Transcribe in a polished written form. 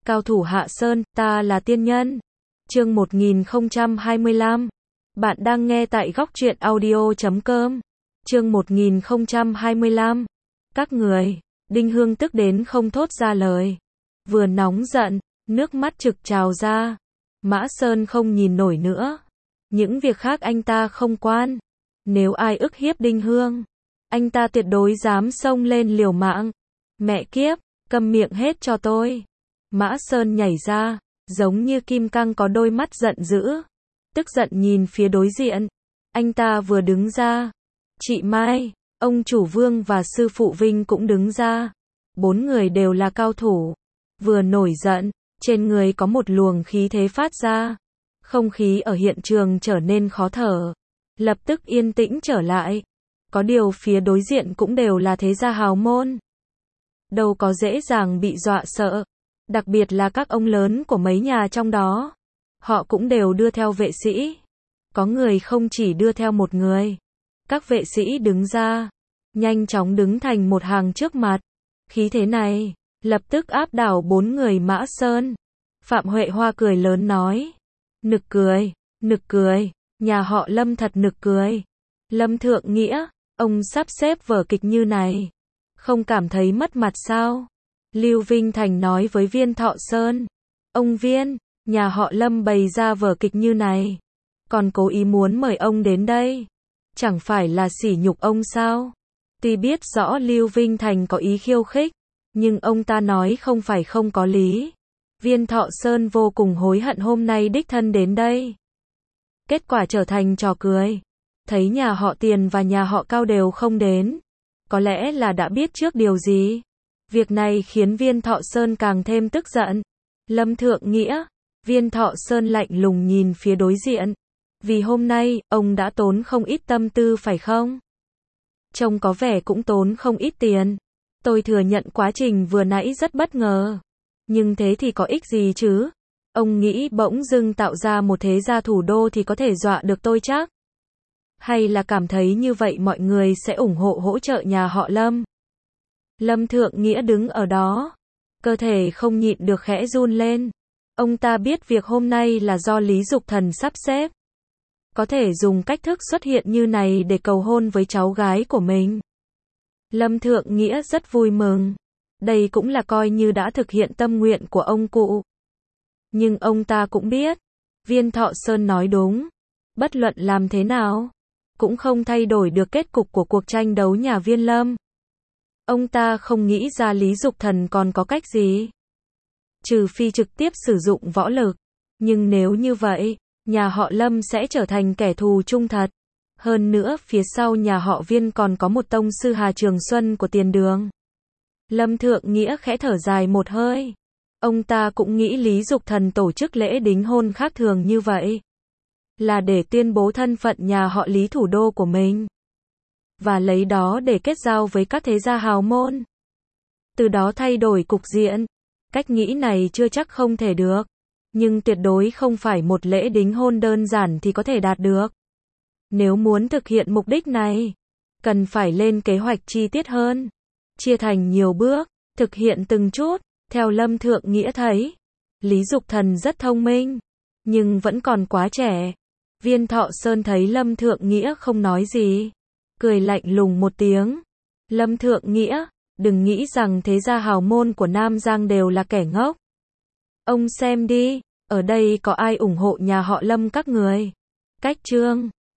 Cao thủ Hạ Sơn, ta là tiên nhân. Chương 1025. Bạn đang nghe tại góc truyện audio.com. Chương 1025. Các người. Đinh Hương tức đến không thốt ra lời. Vừa nóng giận, nước mắt trực trào ra. Mã Sơn không nhìn nổi nữa. Những việc khác anh ta không quan. Nếu ai ức hiếp Đinh Hương, anh ta tuyệt đối dám xông lên liều mạng. Mẹ kiếp, câm miệng hết cho tôi. Mã Sơn nhảy ra, giống như kim cang có đôi mắt giận dữ. Tức giận nhìn phía đối diện. Anh ta vừa đứng ra. Chị Mai, ông chủ Vương và sư phụ Vinh cũng đứng ra. 4 người đều là cao thủ. Vừa nổi giận, trên người có một luồng khí thế phát ra. Không khí ở hiện trường trở nên khó thở. Lập tức yên tĩnh trở lại. Có điều phía đối diện cũng đều là thế gia hào môn. Đâu có dễ dàng bị dọa sợ. Đặc biệt là các ông lớn của mấy nhà trong đó. Họ cũng đều đưa theo vệ sĩ. Có người không chỉ đưa theo một người. Các vệ sĩ đứng ra, nhanh chóng đứng thành một hàng trước mặt. Khí thế này, lập tức áp đảo 4 người Mã Sơn. Phạm Huệ Hoa cười lớn nói. Nực cười, nhà họ Lâm thật nực cười. Lâm Thượng Nghĩa, ông sắp xếp vở kịch như này, không cảm thấy mất mặt sao? Lưu Vinh Thành nói với Viên Thọ Sơn. Ông Viên, nhà họ Lâm bày ra vở kịch như này, còn cố ý muốn mời ông đến đây. Chẳng phải là sỉ nhục ông sao? Tuy biết rõ Lưu Vinh Thành có ý khiêu khích, nhưng ông ta nói không phải không có lý. Viên Thọ Sơn vô cùng hối hận hôm nay đích thân đến đây. Kết quả trở thành trò cười. Thấy nhà họ Tiền và nhà họ Cao đều không đến. Có lẽ là đã biết trước điều gì. Việc này khiến Viên Thọ Sơn càng thêm tức giận. Lâm Thượng Nghĩa, Viên Thọ Sơn lạnh lùng nhìn phía đối diện. Vì hôm nay, ông đã tốn không ít tâm tư phải không? Trông có vẻ cũng tốn không ít tiền. Tôi thừa nhận quá trình vừa nãy rất bất ngờ. Nhưng thế thì có ích gì chứ? Ông nghĩ bỗng dưng tạo ra một thế gia thủ đô thì có thể dọa được tôi chắc? Hay là cảm thấy như vậy mọi người sẽ ủng hộ hỗ trợ nhà họ Lâm? Lâm Thượng Nghĩa đứng ở đó. Cơ thể không nhịn được khẽ run lên. Ông ta biết việc hôm nay là do Lý Dục Thần sắp xếp. Có thể dùng cách thức xuất hiện như này để cầu hôn với cháu gái của mình. Lâm Thượng Nghĩa rất vui mừng. Đây cũng là coi như đã thực hiện tâm nguyện của ông cụ. Nhưng ông ta cũng biết, Viên Thọ Sơn nói đúng. Bất luận làm thế nào, cũng không thay đổi được kết cục của cuộc tranh đấu nhà Viên Lâm. Ông ta không nghĩ ra Lý Dục Thần còn có cách gì. Trừ phi trực tiếp sử dụng võ lực. Nhưng nếu như vậy, nhà họ Lâm sẽ trở thành kẻ thù chung thật. Hơn nữa phía sau nhà họ Viên còn có một tông sư Hà Trường Xuân của Tiền Đường. Lâm Thượng Nghĩa khẽ thở dài một hơi. Ông ta cũng nghĩ Lý Dục Thần tổ chức lễ đính hôn khác thường như vậy là để tuyên bố thân phận nhà họ Lý thủ đô của mình. Và lấy đó để kết giao với các thế gia hào môn. Từ đó thay đổi cục diện. Cách nghĩ này chưa chắc không thể được. Nhưng tuyệt đối không phải một lễ đính hôn đơn giản thì có thể đạt được. Nếu muốn thực hiện mục đích này, cần phải lên kế hoạch chi tiết hơn. Chia thành nhiều bước, thực hiện từng chút. Theo Lâm Thượng Nghĩa thấy, Lý Dục Thần rất thông minh, nhưng vẫn còn quá trẻ. Viên Thọ Sơn thấy Lâm Thượng Nghĩa không nói gì, cười lạnh lùng một tiếng. Lâm Thượng Nghĩa, đừng nghĩ rằng thế gia hào môn của Nam Giang đều là kẻ ngốc. Ông xem đi, ở đây có ai ủng hộ nhà họ Lâm các người? Cách chương